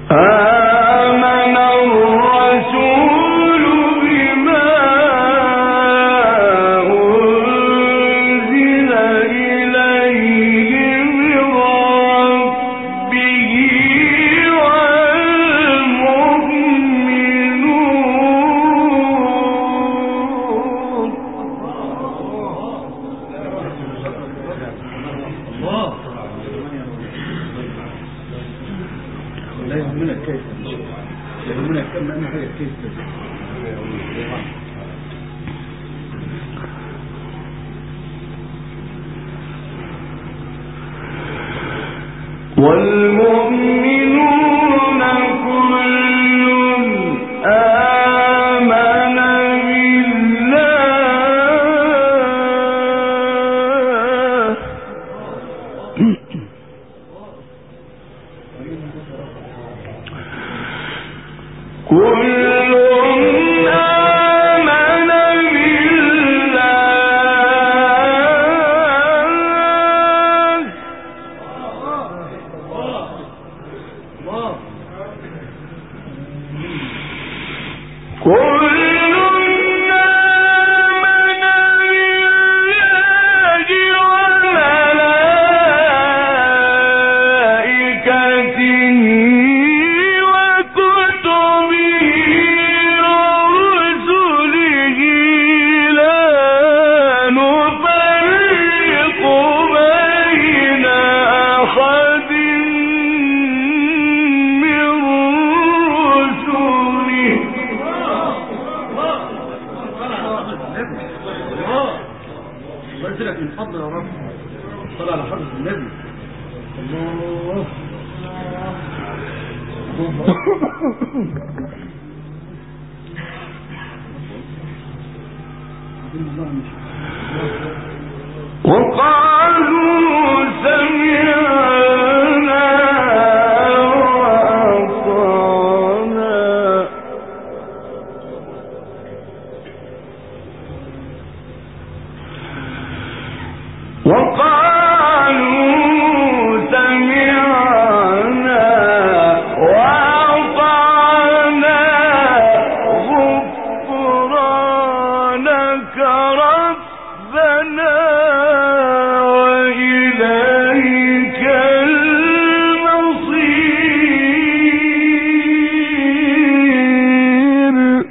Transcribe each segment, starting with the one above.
آمن الرسول بما أنزل إليه من ربه والمؤمنون لا يهمنا الكيف، يهمنا كم أهم حاجة الكيف. والمؤمنون كل آمن بالله من فضل يا رب. صلى على حضرة النبي. الله وقالوا سمعنا وأطعنا غفرانك ربنا وإليك المصير.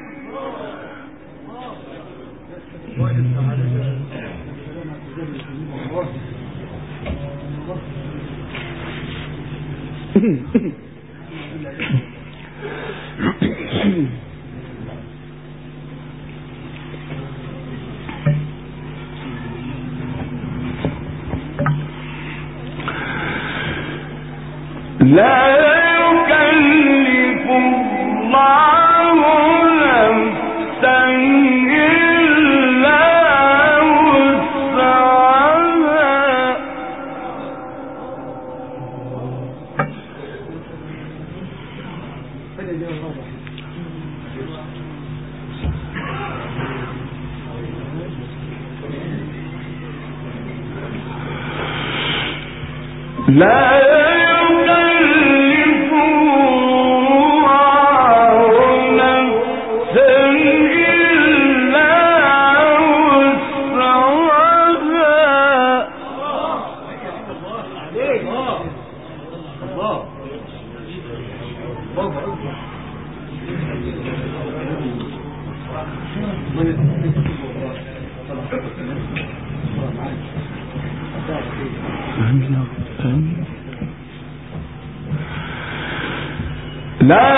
لا يكلف الله نفسا إلا وسعها لا يكلف الله نفسا إلا لا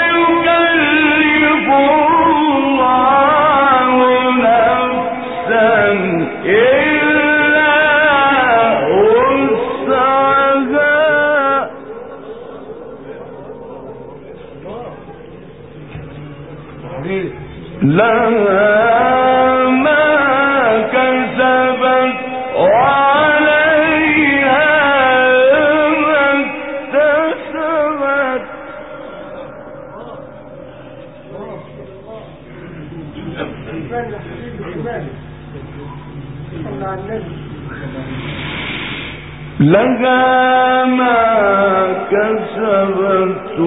يكلف الله نفسا إلا وسعها لها ما كسبت وعليها ما اكتسبت. لها ما كسبت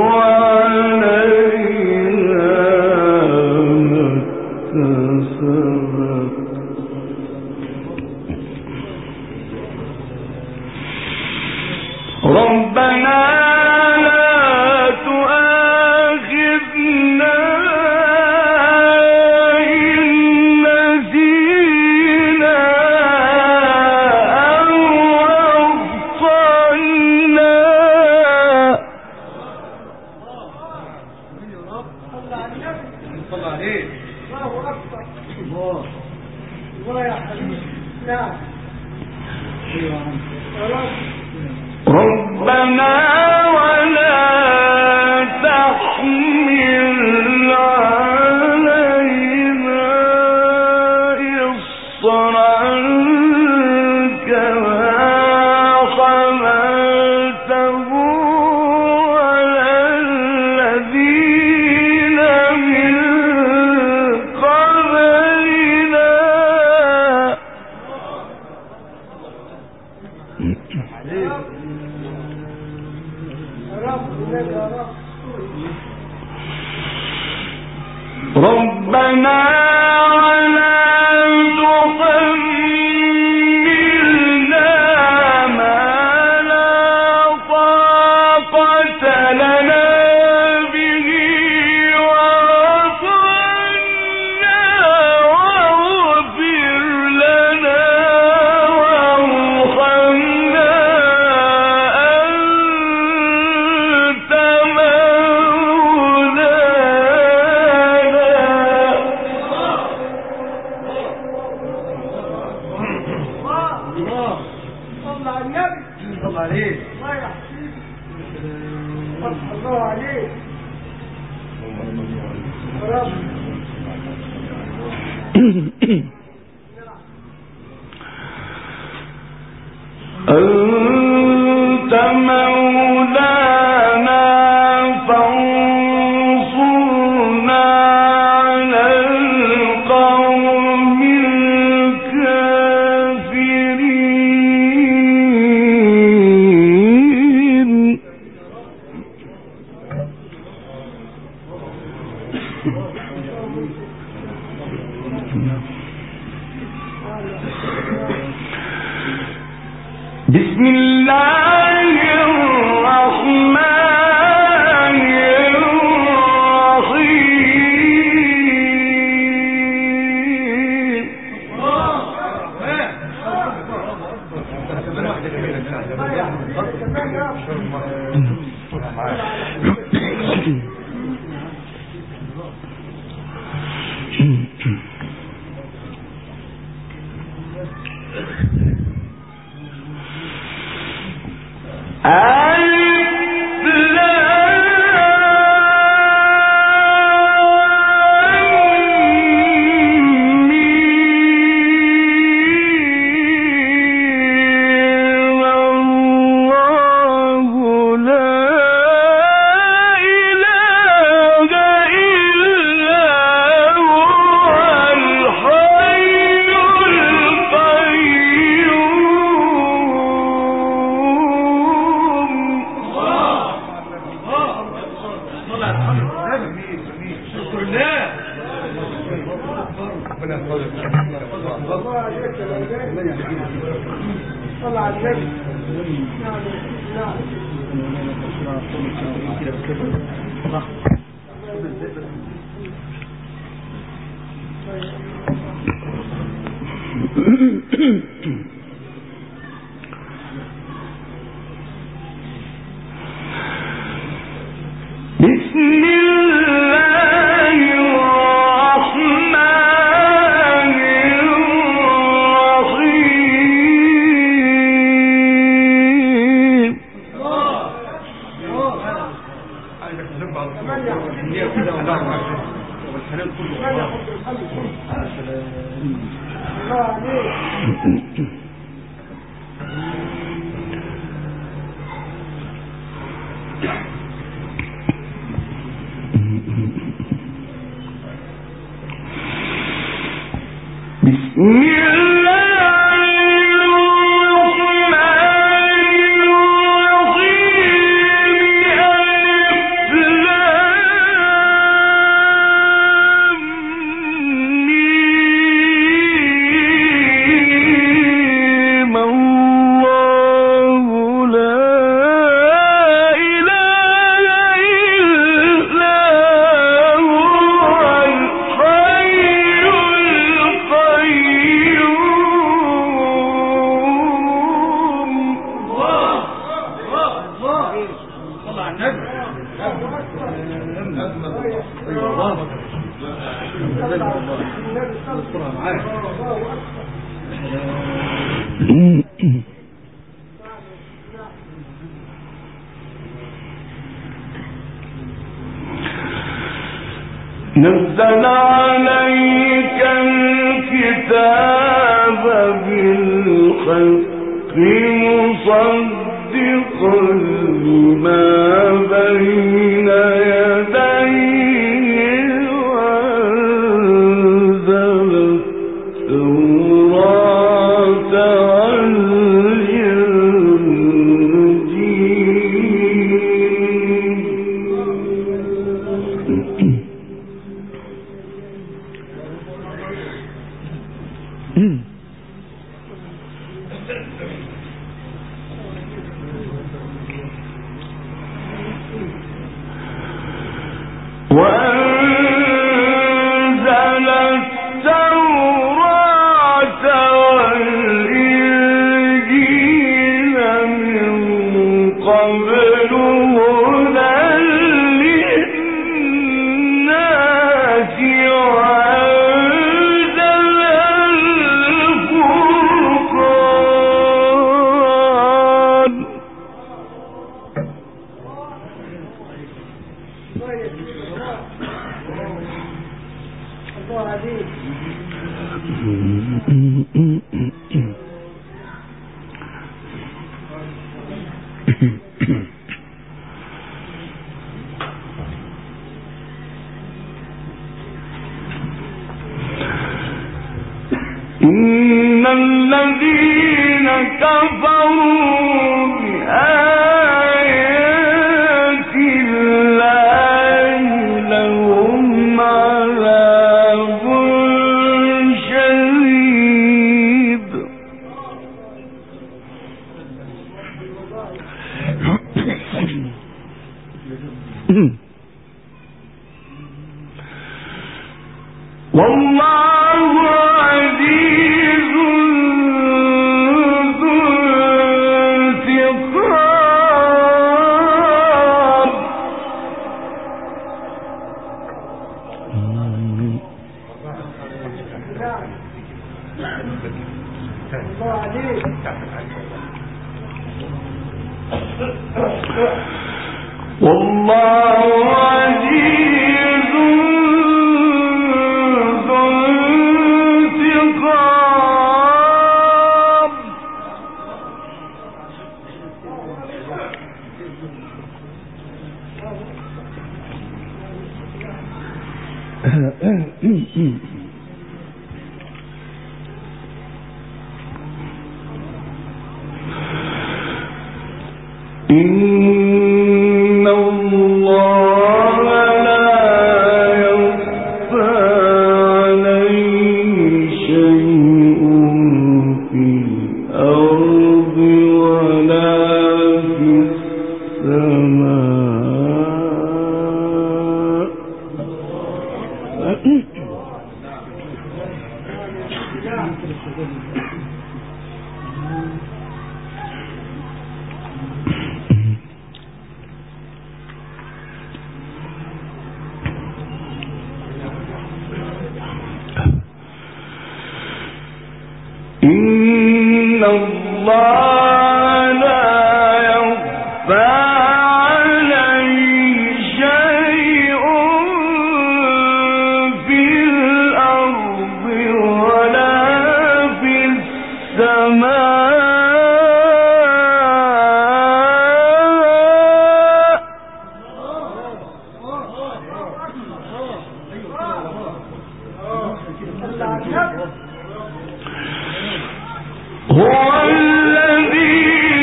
وعليها ما اكتسبت ربنا لا تؤاخذنا إن نسينا أو أخطأنا. صلى عليه. الله أكبر. الله يا حبيبي. نعم. ربنا ولا تحمل علينا إصرا كما حملته على الذين من قبلنا. ربنا ولا تحملنا ما لا طاقة لنا به واعف عنا واغفر لنا وارحمنا أنت أنت مولانا فانصرنا على القوم الكافرين. بسم الله الرحمن الرحيم. بسم الله الرحمن الرحيم. بسم الله الرحمن نزل عليك الكتاب بالحق مصدقا لما بين يديه وأنزل التوراة والإنجيل. وأنزل التوراة والإنجيل من قبل هدى للناس وأنزل الفرقان. إن الذين كفروا بآيات الله لهم عذاب شديد. والله عزيز ذو انتقام. والله عزيز ذو انتقام. إن الله لا يخفى عليه شيء في الأرض ولا في السماء. إن الله لا يخفى عليه شيء في الأرض ولا في السماء. هو الذي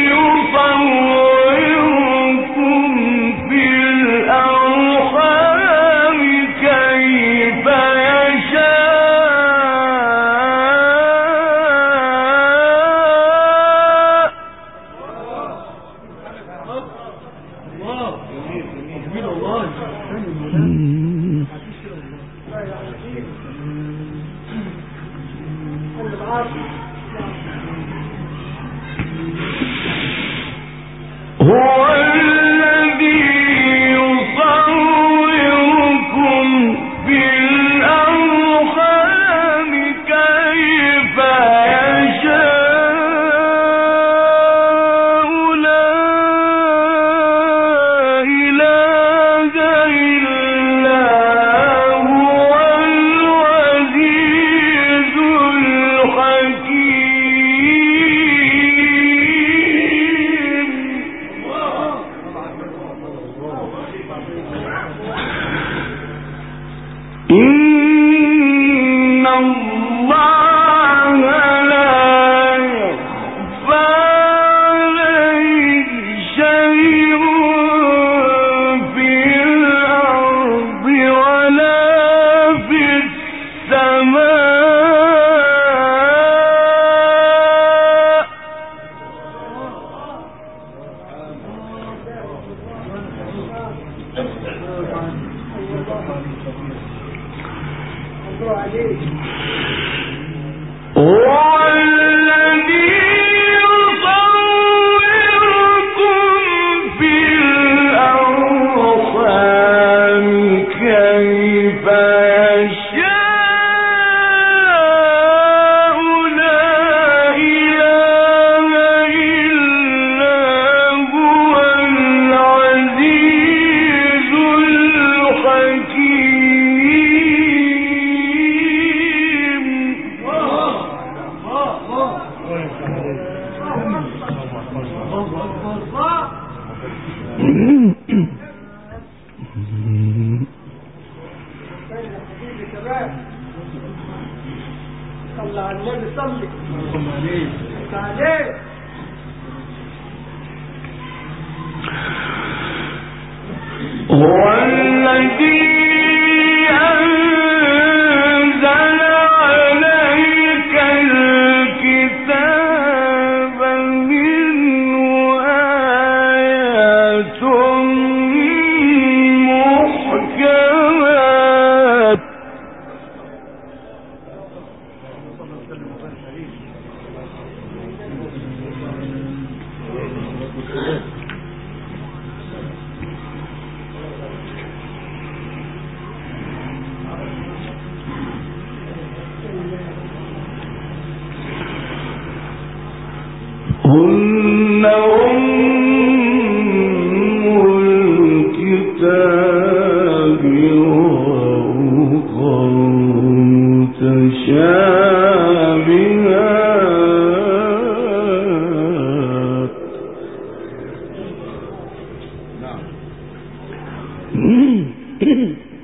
يصوركم في الأرحام كيف يشاء. هو الذي صلى على النبي صلي عليه. هو الذي أنزل عليك الكتاب منه آيات محكمات هن الكتاب وأخر متشابهات. نعم.